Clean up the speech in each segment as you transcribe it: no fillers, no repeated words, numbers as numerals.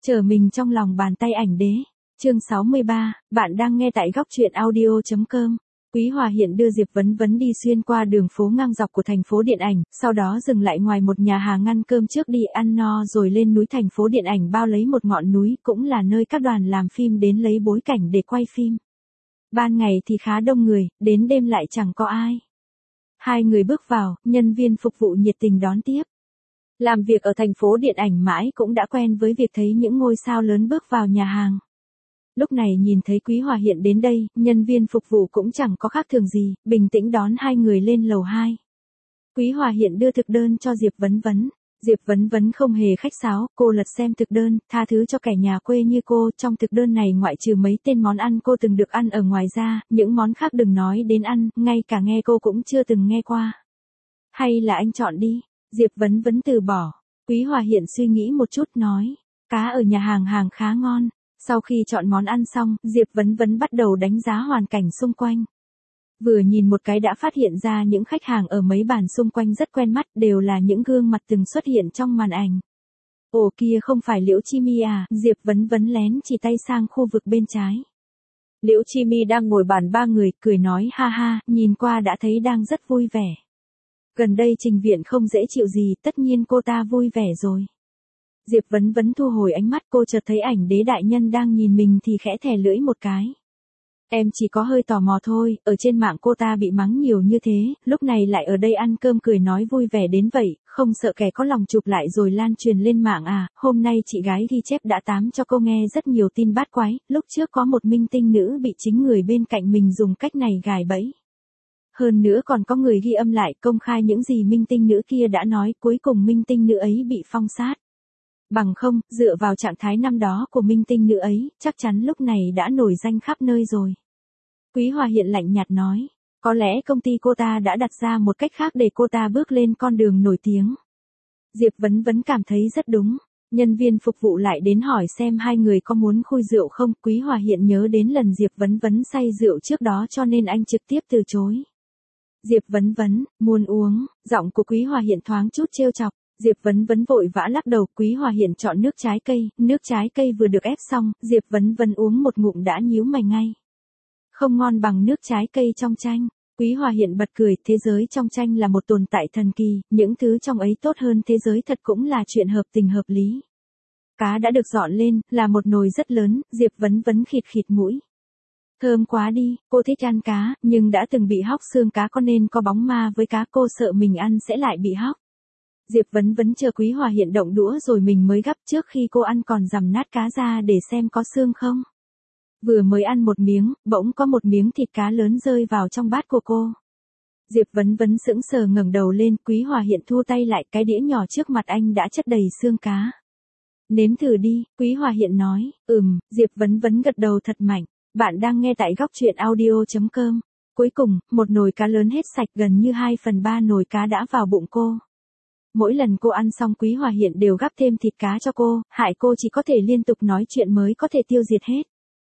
Trở mình trong lòng bàn tay ảnh đế. Chương 63, bạn đang nghe tại góc truyện audio.com. Quý Hòa Hiện đưa Diệp Vấn Vấn đi xuyên qua đường phố ngang dọc của thành phố điện ảnh, sau đó dừng lại ngoài một nhà hàng ăn cơm trước đi ăn no rồi lên núi thành phố điện ảnh bao lấy một ngọn núi cũng là nơi các đoàn làm phim đến lấy bối cảnh để quay phim. Ban ngày thì khá đông người, đến đêm lại chẳng có ai. Hai người bước vào, nhân viên phục vụ nhiệt tình đón tiếp. Làm việc ở thành phố điện ảnh mãi cũng đã quen với việc thấy những ngôi sao lớn bước vào nhà hàng. Lúc này nhìn thấy Quý Hòa Hiện đến đây, nhân viên phục vụ cũng chẳng có khác thường gì, bình tĩnh đón hai người lên lầu 2. Quý Hòa Hiện đưa thực đơn cho Diệp Vấn Vấn. Diệp Vấn Vấn không hề khách sáo, cô lật xem thực đơn, tha thứ cho kẻ nhà quê như cô, trong thực đơn này ngoại trừ mấy tên món ăn cô từng được ăn ở ngoài ra, những món khác đừng nói đến ăn, ngay cả nghe cô cũng chưa từng nghe qua. Hay là anh chọn đi. Diệp Vấn Vấn từ bỏ. Quý Hòa Hiện suy nghĩ một chút nói, cá ở nhà hàng khá ngon. Sau khi chọn món ăn xong, Diệp Vấn Vấn bắt đầu đánh giá hoàn cảnh xung quanh. Vừa nhìn một cái đã phát hiện ra những khách hàng ở mấy bàn xung quanh rất quen mắt, đều là những gương mặt từng xuất hiện trong màn ảnh. Ồ kia không phải Liễu Chi My à, Diệp Vấn Vấn lén chỉ tay sang khu vực bên trái. Liễu Chi My đang ngồi bàn ba người, cười nói ha ha, nhìn qua đã thấy đang rất vui vẻ. Gần đây trình viện không dễ chịu gì, tất nhiên cô ta vui vẻ rồi. Diệp Vấn Vấn thu hồi ánh mắt, cô chợt thấy ảnh đế đại nhân đang nhìn mình thì khẽ thè lưỡi một cái. Em chỉ có hơi tò mò thôi, ở trên mạng cô ta bị mắng nhiều như thế, lúc này lại ở đây ăn cơm cười nói vui vẻ đến vậy, không sợ kẻ có lòng chụp lại rồi lan truyền lên mạng à, hôm nay chị gái ghi chép đã tám cho cô nghe rất nhiều tin bát quái, lúc trước có một minh tinh nữ bị chính người bên cạnh mình dùng cách này gài bẫy. Hơn nữa còn có người ghi âm lại công khai những gì minh tinh nữ kia đã nói, cuối cùng minh tinh nữ ấy bị phong sát. Bằng không, dựa vào trạng thái năm đó của minh tinh nữ ấy, chắc chắn lúc này đã nổi danh khắp nơi rồi. Quý Hòa Hiện lạnh nhạt nói, có lẽ công ty cô ta đã đặt ra một cách khác để cô ta bước lên con đường nổi tiếng. Diệp Vấn Vấn cảm thấy rất đúng. Nhân viên phục vụ lại đến hỏi xem hai người có muốn khui rượu không. Quý Hòa Hiện nhớ đến lần Diệp Vấn Vấn say rượu trước đó cho nên anh trực tiếp từ chối. Diệp Vấn Vấn, muốn uống, giọng của Quý Hòa Hiện thoáng chút trêu chọc. Diệp Vấn Vấn vội vã lắc đầu, Quý Hòa Hiện chọn nước trái cây vừa được ép xong, Diệp Vấn Vấn uống một ngụm đã nhíu mày ngay. Không ngon bằng nước trái cây trong tranh. Quý Hòa Hiện bật cười, thế giới trong tranh là một tồn tại thần kỳ, những thứ trong ấy tốt hơn thế giới thật cũng là chuyện hợp tình hợp lý. Cá đã được dọn lên, là một nồi rất lớn, Diệp Vấn Vấn khịt khịt mũi. Thơm quá đi, cô thích ăn cá, nhưng đã từng bị hóc xương cá có nên có bóng ma với cá, cô sợ mình ăn sẽ lại bị hóc. Diệp Vấn Vấn chờ Quý Hòa Hiện động đũa rồi mình mới gắp, trước khi cô ăn còn dằm nát cá ra để xem có xương không. Vừa mới ăn một miếng, bỗng có một miếng thịt cá lớn rơi vào trong bát của cô. Diệp Vấn Vấn sững sờ ngẩng đầu lên, Quý Hòa Hiện thu tay lại, cái đĩa nhỏ trước mặt anh đã chất đầy xương cá. Nếm thử đi, Quý Hòa Hiện nói, Diệp Vấn Vấn gật đầu thật mạnh. Bạn đang nghe tại góc truyện audio.com. Cuối cùng, một nồi cá lớn hết sạch, gần như 2/3 nồi cá đã vào bụng cô. Mỗi lần cô ăn xong Quý Hòa Hiện đều gắp thêm thịt cá cho cô, hại cô chỉ có thể liên tục nói chuyện mới có thể tiêu diệt hết.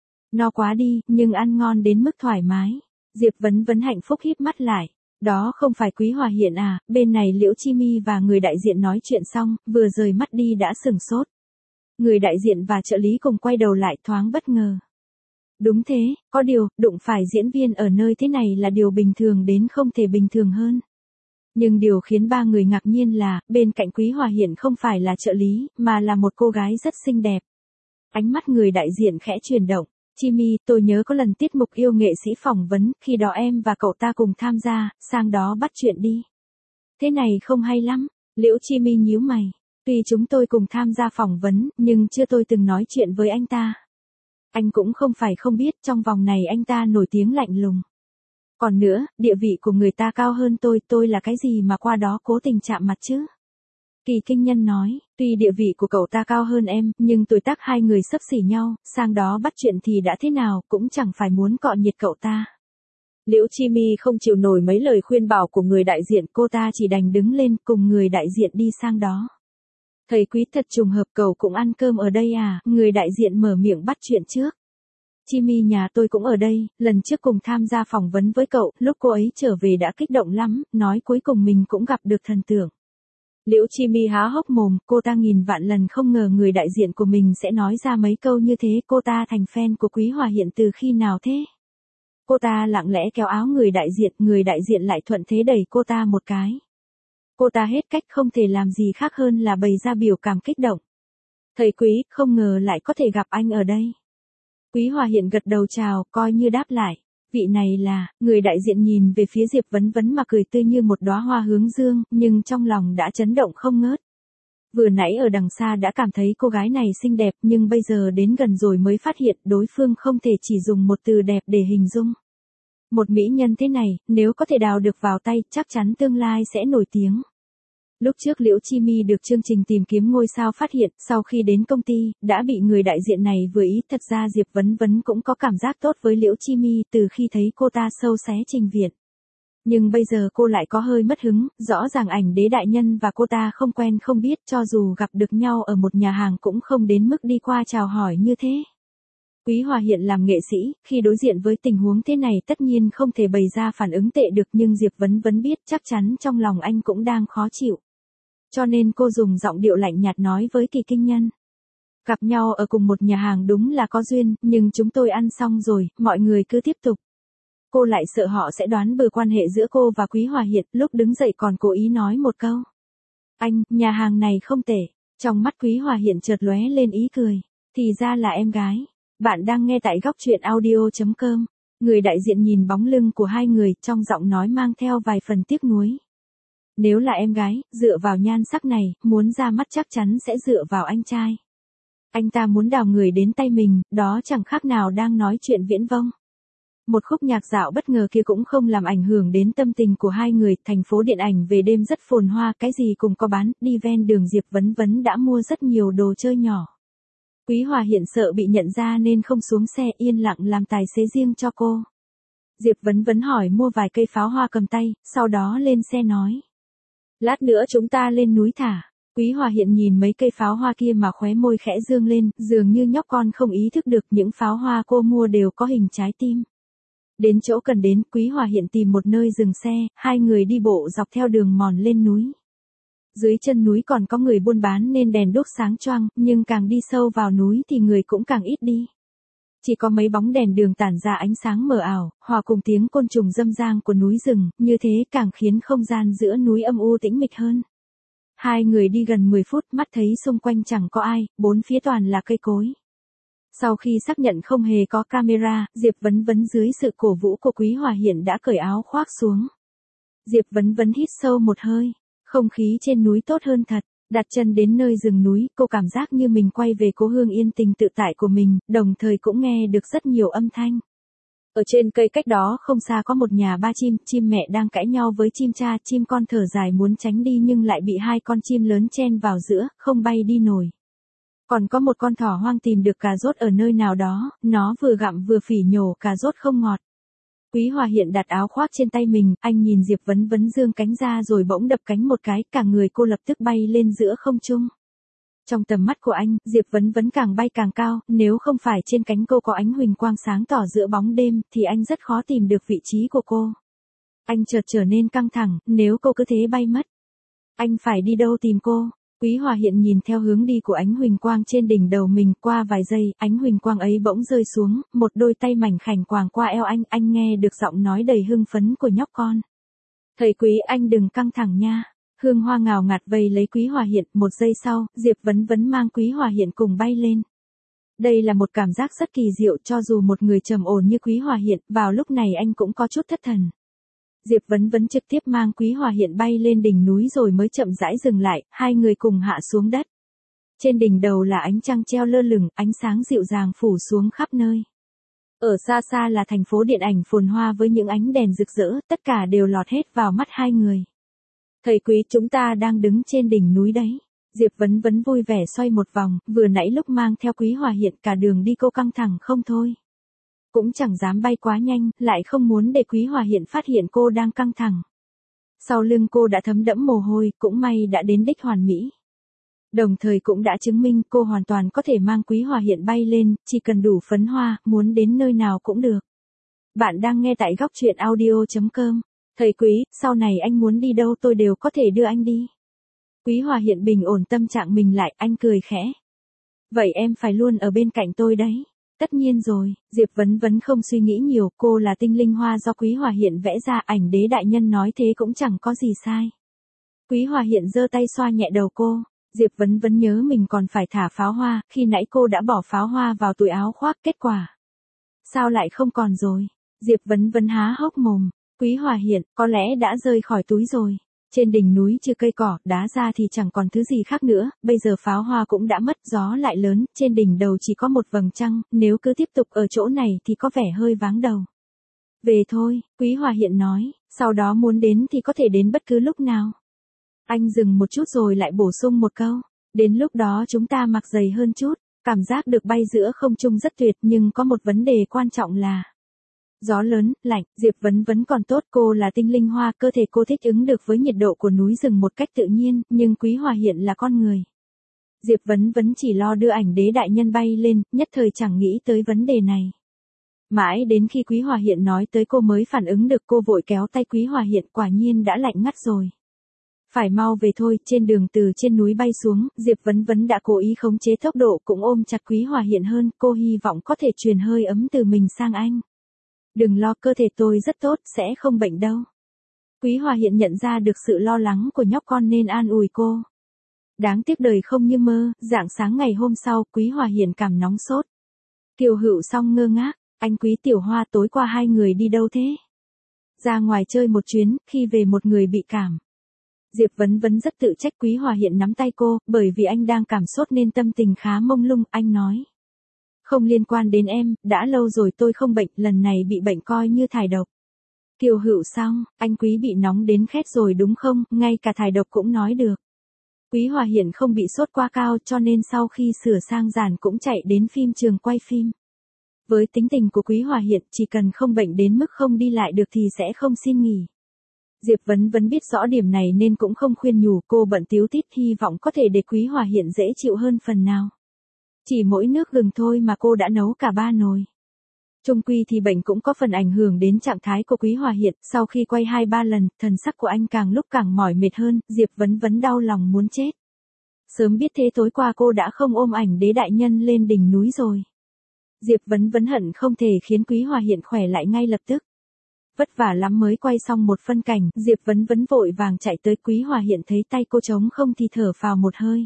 No quá đi, nhưng ăn ngon đến mức thoải mái. Diệp Vấn Vấn hạnh phúc híp mắt lại. Đó không phải Quý Hòa Hiện à, bên này Liễu Chi My và người đại diện nói chuyện xong, vừa rời mắt đi đã sửng sốt. Người đại diện và trợ lý cùng quay đầu lại thoáng bất ngờ. Đúng thế, có điều, đụng phải diễn viên ở nơi thế này là điều bình thường đến không thể bình thường hơn. Nhưng điều khiến ba người ngạc nhiên là, bên cạnh Quý Hòa Hiện không phải là trợ lý, mà là một cô gái rất xinh đẹp. Ánh mắt người đại diện khẽ chuyển động. Chi My, tôi nhớ có lần tiết mục yêu nghệ sĩ phỏng vấn, khi đó em và cậu ta cùng tham gia, sang đó bắt chuyện đi. Thế này không hay lắm. Liễu Chi My nhíu mày. Tuy chúng tôi cùng tham gia phỏng vấn, nhưng chưa tôi từng nói chuyện với anh ta. Anh cũng không phải không biết, trong vòng này anh ta nổi tiếng lạnh lùng. Còn nữa, địa vị của người ta cao hơn tôi là cái gì mà qua đó cố tình chạm mặt chứ? Kỳ Kinh Nhân nói, tuy địa vị của cậu ta cao hơn em, nhưng tuổi tác hai người xấp xỉ nhau, sang đó bắt chuyện thì đã thế nào, cũng chẳng phải muốn cọ nhiệt cậu ta. Liễu Chi My không chịu nổi mấy lời khuyên bảo của người đại diện, cô ta chỉ đành đứng lên cùng người đại diện đi sang đó. Thầy Quý thật trùng hợp, cậu cũng ăn cơm ở đây à, người đại diện mở miệng bắt chuyện trước. Chi My nhà tôi cũng ở đây, lần trước cùng tham gia phỏng vấn với cậu, lúc cô ấy trở về đã kích động lắm, nói cuối cùng mình cũng gặp được thần tượng. Liễu Chi Mi há hốc mồm, cô ta nghìn vạn lần không ngờ người đại diện của mình sẽ nói ra mấy câu như thế. Cô ta thành fan của Quý Hòa Hiện từ khi nào thế? Cô ta lặng lẽ kéo áo người đại diện lại thuận thế đẩy cô ta một cái. Cô ta hết cách không thể làm gì khác hơn là bày ra biểu cảm kích động. Thầy Quý, không ngờ lại có thể gặp anh ở đây. Quý Hòa Hiện gật đầu chào, coi như đáp lại. Vị này là, người đại diện nhìn về phía Diệp Vấn Vấn mà cười tươi như một đóa hoa hướng dương, nhưng trong lòng đã chấn động không ngớt. Vừa nãy ở đằng xa đã cảm thấy cô gái này xinh đẹp, nhưng bây giờ đến gần rồi mới phát hiện đối phương không thể chỉ dùng một từ đẹp để hình dung. Một mỹ nhân thế này, nếu có thể đào được vào tay, chắc chắn tương lai sẽ nổi tiếng. Lúc trước Liễu Chi Mi được chương trình tìm kiếm ngôi sao phát hiện, sau khi đến công ty, đã bị người đại diện này vừa ý. Thật ra Diệp Vấn Vấn cũng có cảm giác tốt với Liễu Chi Mi từ khi thấy cô ta sâu xé trình viện. Nhưng bây giờ cô lại có hơi mất hứng, rõ ràng ảnh đế đại nhân và cô ta không quen không biết, cho dù gặp được nhau ở một nhà hàng cũng không đến mức đi qua chào hỏi như thế. Quý Hòa Hiện làm nghệ sĩ, khi đối diện với tình huống thế này tất nhiên không thể bày ra phản ứng tệ được, nhưng Diệp Vấn Vấn biết chắc chắn trong lòng anh cũng đang khó chịu. Cho nên cô dùng giọng điệu lạnh nhạt nói với Kỳ Kinh Nhân. Gặp nhau ở cùng một nhà hàng đúng là có duyên, nhưng chúng tôi ăn xong rồi, mọi người cứ tiếp tục. Cô lại sợ họ sẽ đoán bừa quan hệ giữa cô và Quý Hòa Hiện, lúc đứng dậy còn cố ý nói một câu. Anh, nhà hàng này không tệ. Trong mắt Quý Hòa Hiện chợt lóe lên ý cười. Thì ra là em gái. Bạn đang nghe tại góc truyện audio.com. Người đại diện nhìn bóng lưng của hai người, trong giọng nói mang theo vài phần tiếc nuối. Nếu là em gái, dựa vào nhan sắc này, muốn ra mắt chắc chắn sẽ dựa vào anh trai. Anh ta muốn đào người đến tay mình, đó chẳng khác nào đang nói chuyện viễn vông. Một khúc nhạc dạo bất ngờ kia cũng không làm ảnh hưởng đến tâm tình của hai người. Thành phố điện ảnh về đêm rất phồn hoa, cái gì cũng có bán. Đi ven đường Diệp Vấn Vấn đã mua rất nhiều đồ chơi nhỏ. Quý Hòa Hiện sợ bị nhận ra nên không xuống xe, yên lặng làm tài xế riêng cho cô. Diệp Vấn Vấn hỏi mua vài cây pháo hoa cầm tay, sau đó lên xe nói. Lát nữa chúng ta lên núi thả. Quý Hòa Hiện nhìn mấy cây pháo hoa kia mà khóe môi khẽ dương lên, dường như nhóc con không ý thức được những pháo hoa cô mua đều có hình trái tim. Đến chỗ cần đến, Quý Hòa Hiện tìm một nơi dừng xe, hai người đi bộ dọc theo đường mòn lên núi. Dưới chân núi còn có người buôn bán nên đèn đuốc sáng choang, nhưng càng đi sâu vào núi thì người cũng càng ít đi. Chỉ có mấy bóng đèn đường tản ra ánh sáng mờ ảo, hòa cùng tiếng côn trùng râm ran của núi rừng, như thế càng khiến không gian giữa núi âm u tĩnh mịch hơn. Hai người đi gần 10 phút, mắt thấy xung quanh chẳng có ai, bốn phía toàn là cây cối. Sau khi xác nhận không hề có camera, Diệp Vấn Vấn dưới sự cổ vũ của Quý Hòa Hiện đã cởi áo khoác xuống. Diệp Vấn Vấn hít sâu một hơi, không khí trên núi tốt hơn thật. Đặt chân đến nơi rừng núi, cô cảm giác như mình quay về cố hương yên tình tự tại của mình, đồng thời cũng nghe được rất nhiều âm thanh. Ở trên cây cách đó không xa có một nhà ba chim mẹ đang cãi nhau với chim cha, chim con thở dài muốn tránh đi nhưng lại bị hai con chim lớn chen vào giữa, không bay đi nổi. Còn có một con thỏ hoang tìm được cà rốt ở nơi nào đó, nó vừa gặm vừa phỉ nhổ, cà rốt không ngọt. Quý Hòa Hiện đặt áo khoác trên tay mình, anh nhìn Diệp Vấn Vấn dương cánh ra rồi bỗng đập cánh một cái, cả người cô lập tức bay lên giữa không trung. Trong tầm mắt của anh, Diệp Vấn Vấn càng bay càng cao, nếu không phải trên cánh cô có ánh huỳnh quang sáng tỏ giữa bóng đêm, thì anh rất khó tìm được vị trí của cô. Anh chợt trở nên căng thẳng, nếu cô cứ thế bay mất. Anh phải đi đâu tìm cô? Quý Hòa Hiện nhìn theo hướng đi của ánh huỳnh quang trên đỉnh đầu mình, qua vài giây, ánh huỳnh quang ấy bỗng rơi xuống, một đôi tay mảnh khảnh quàng qua eo anh nghe được giọng nói đầy hưng phấn của nhóc con. Thầy Quý, anh đừng căng thẳng nha. Hương hoa ngào ngạt vây lấy Quý Hòa Hiện, một giây sau, Diệp Vấn Vấn mang Quý Hòa Hiện cùng bay lên. Đây là một cảm giác rất kỳ diệu, cho dù một người trầm ổn như Quý Hòa Hiện, vào lúc này anh cũng có chút thất thần. Diệp Vấn Vấn trực tiếp mang Quý Hòa Hiện bay lên đỉnh núi rồi mới chậm rãi dừng lại, hai người cùng hạ xuống đất. Trên đỉnh đầu là ánh trăng treo lơ lửng, ánh sáng dịu dàng phủ xuống khắp nơi. Ở xa xa là thành phố điện ảnh phồn hoa với những ánh đèn rực rỡ, tất cả đều lọt hết vào mắt hai người. Thầy Quý, chúng ta đang đứng trên đỉnh núi đấy. Diệp Vấn Vấn vui vẻ xoay một vòng, vừa nãy lúc mang theo Quý Hòa Hiện cả đường đi cô căng thẳng không thôi. Cũng chẳng dám bay quá nhanh, lại không muốn để Quý Hòa Hiện phát hiện cô đang căng thẳng. Sau lưng cô đã thấm đẫm mồ hôi, cũng may đã đến đích hoàn mỹ. Đồng thời cũng đã chứng minh cô hoàn toàn có thể mang Quý Hòa Hiện bay lên, chỉ cần đủ phấn hoa, muốn đến nơi nào cũng được. Bạn đang nghe tại góc truyện audio.com. Thầy Quý, sau này anh muốn đi đâu tôi đều có thể đưa anh đi. Quý Hòa Hiện bình ổn tâm trạng mình lại, anh cười khẽ. Vậy em phải luôn ở bên cạnh tôi đấy. Tất nhiên rồi, Diệp Vấn Vấn không suy nghĩ nhiều, cô là tinh linh hoa do Quý Hòa Hiện vẽ ra, ảnh đế đại nhân nói thế cũng chẳng có gì sai. Quý Hòa Hiện giơ tay xoa nhẹ đầu cô, Diệp Vấn Vấn nhớ mình còn phải thả pháo hoa, khi nãy cô đã bỏ pháo hoa vào túi áo khoác, kết quả. Sao lại không còn rồi? Diệp Vấn Vấn há hốc mồm, Quý Hòa Hiện, có lẽ đã rơi khỏi túi rồi. Trên đỉnh núi trừ cây cỏ, đá ra thì chẳng còn thứ gì khác nữa, bây giờ pháo hoa cũng đã mất, gió lại lớn, trên đỉnh đầu chỉ có một vầng trăng, nếu cứ tiếp tục ở chỗ này thì có vẻ hơi váng đầu. Về thôi, Quý Hòa Hiện nói, sau đó muốn đến thì có thể đến bất cứ lúc nào. Anh dừng một chút rồi lại bổ sung một câu, đến lúc đó chúng ta mặc dày hơn chút, cảm giác được bay giữa không trung rất tuyệt, nhưng có một vấn đề quan trọng là gió lớn, lạnh. Diệp Vấn Vấn còn tốt, cô là tinh linh hoa, cơ thể cô thích ứng được với nhiệt độ của núi rừng một cách tự nhiên, nhưng Quý Hòa Hiện là con người. Diệp Vấn Vấn chỉ lo đưa ảnh đế đại nhân bay lên, nhất thời chẳng nghĩ tới vấn đề này. Mãi đến khi Quý Hòa Hiện nói tới cô mới phản ứng được, cô vội kéo tay Quý Hòa Hiện, quả nhiên đã lạnh ngắt rồi. Phải mau về thôi. Trên đường từ trên núi bay xuống, Diệp Vấn Vấn đã cố ý khống chế tốc độ, cũng ôm chặt Quý Hòa Hiện hơn, cô hy vọng có thể truyền hơi ấm từ mình sang anh. Đừng lo, cơ thể tôi rất tốt, sẽ không bệnh đâu. Quý Hòa Hiện nhận ra được sự lo lắng của nhóc con nên an ủi cô. Đáng tiếc đời không như mơ, rạng sáng ngày hôm sau, Quý Hòa Hiện cảm nóng sốt. Kiều Hữu Song ngơ ngác, anh Quý Tiểu Hoa, tối qua hai người đi đâu thế? Ra ngoài chơi một chuyến, khi về một người bị cảm. Diệp Vấn Vấn rất tự trách. Quý Hòa Hiện nắm tay cô, bởi vì anh đang cảm sốt nên tâm tình khá mông lung, anh nói. Không liên quan đến em, đã lâu rồi tôi không bệnh, lần này bị bệnh coi như thải độc. Kiều Hữu Song, anh Quý bị nóng đến khét rồi đúng không, ngay cả thải độc cũng nói được. Quý Hòa Hiện không bị sốt quá cao cho nên sau khi sửa sang giàn cũng chạy đến phim trường quay phim. Với tính tình của Quý Hòa Hiện, chỉ cần không bệnh đến mức không đi lại được thì sẽ không xin nghỉ. Diệp Vấn Vấn biết rõ điểm này nên cũng không khuyên nhủ, cô bận tíu tít hy vọng có thể để Quý Hòa Hiện dễ chịu hơn phần nào. Chỉ mỗi nước gừng thôi mà cô đã nấu cả 3 nồi. Chung quy thì bệnh cũng có phần ảnh hưởng đến trạng thái của Quý Hòa Hiện, sau khi quay 2-3 lần, thần sắc của anh càng lúc càng mỏi mệt hơn, Diệp Vấn Vấn đau lòng muốn chết. Sớm biết thế tối qua cô đã không ôm ảnh đế đại nhân lên đỉnh núi rồi. Diệp Vấn Vấn hận không thể khiến Quý Hòa Hiện khỏe lại ngay lập tức. Vất vả lắm mới quay xong một phân cảnh, Diệp Vấn Vấn vội vàng chạy tới. Quý Hòa Hiện thấy tay cô trống không thì thở phào một hơi.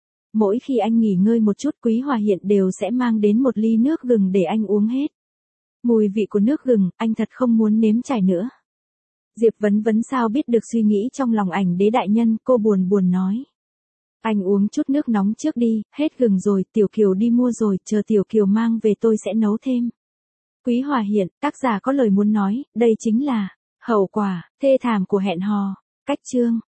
Mỗi khi anh nghỉ ngơi một chút, Quý Hòa Hiện đều sẽ mang đến một ly nước gừng để anh uống hết. Mùi vị của nước gừng, anh thật không muốn nếm trải nữa. Diệp Vấn Vấn sao biết được suy nghĩ trong lòng ảnh đế đại nhân, cô buồn buồn nói. Anh uống chút nước nóng trước đi, hết gừng rồi, Tiểu Kiều đi mua rồi, chờ Tiểu Kiều mang về tôi sẽ nấu thêm. Quý Hòa Hiện, tác giả có lời muốn nói, đây chính là hậu quả thê thảm của hẹn hò. Cách chương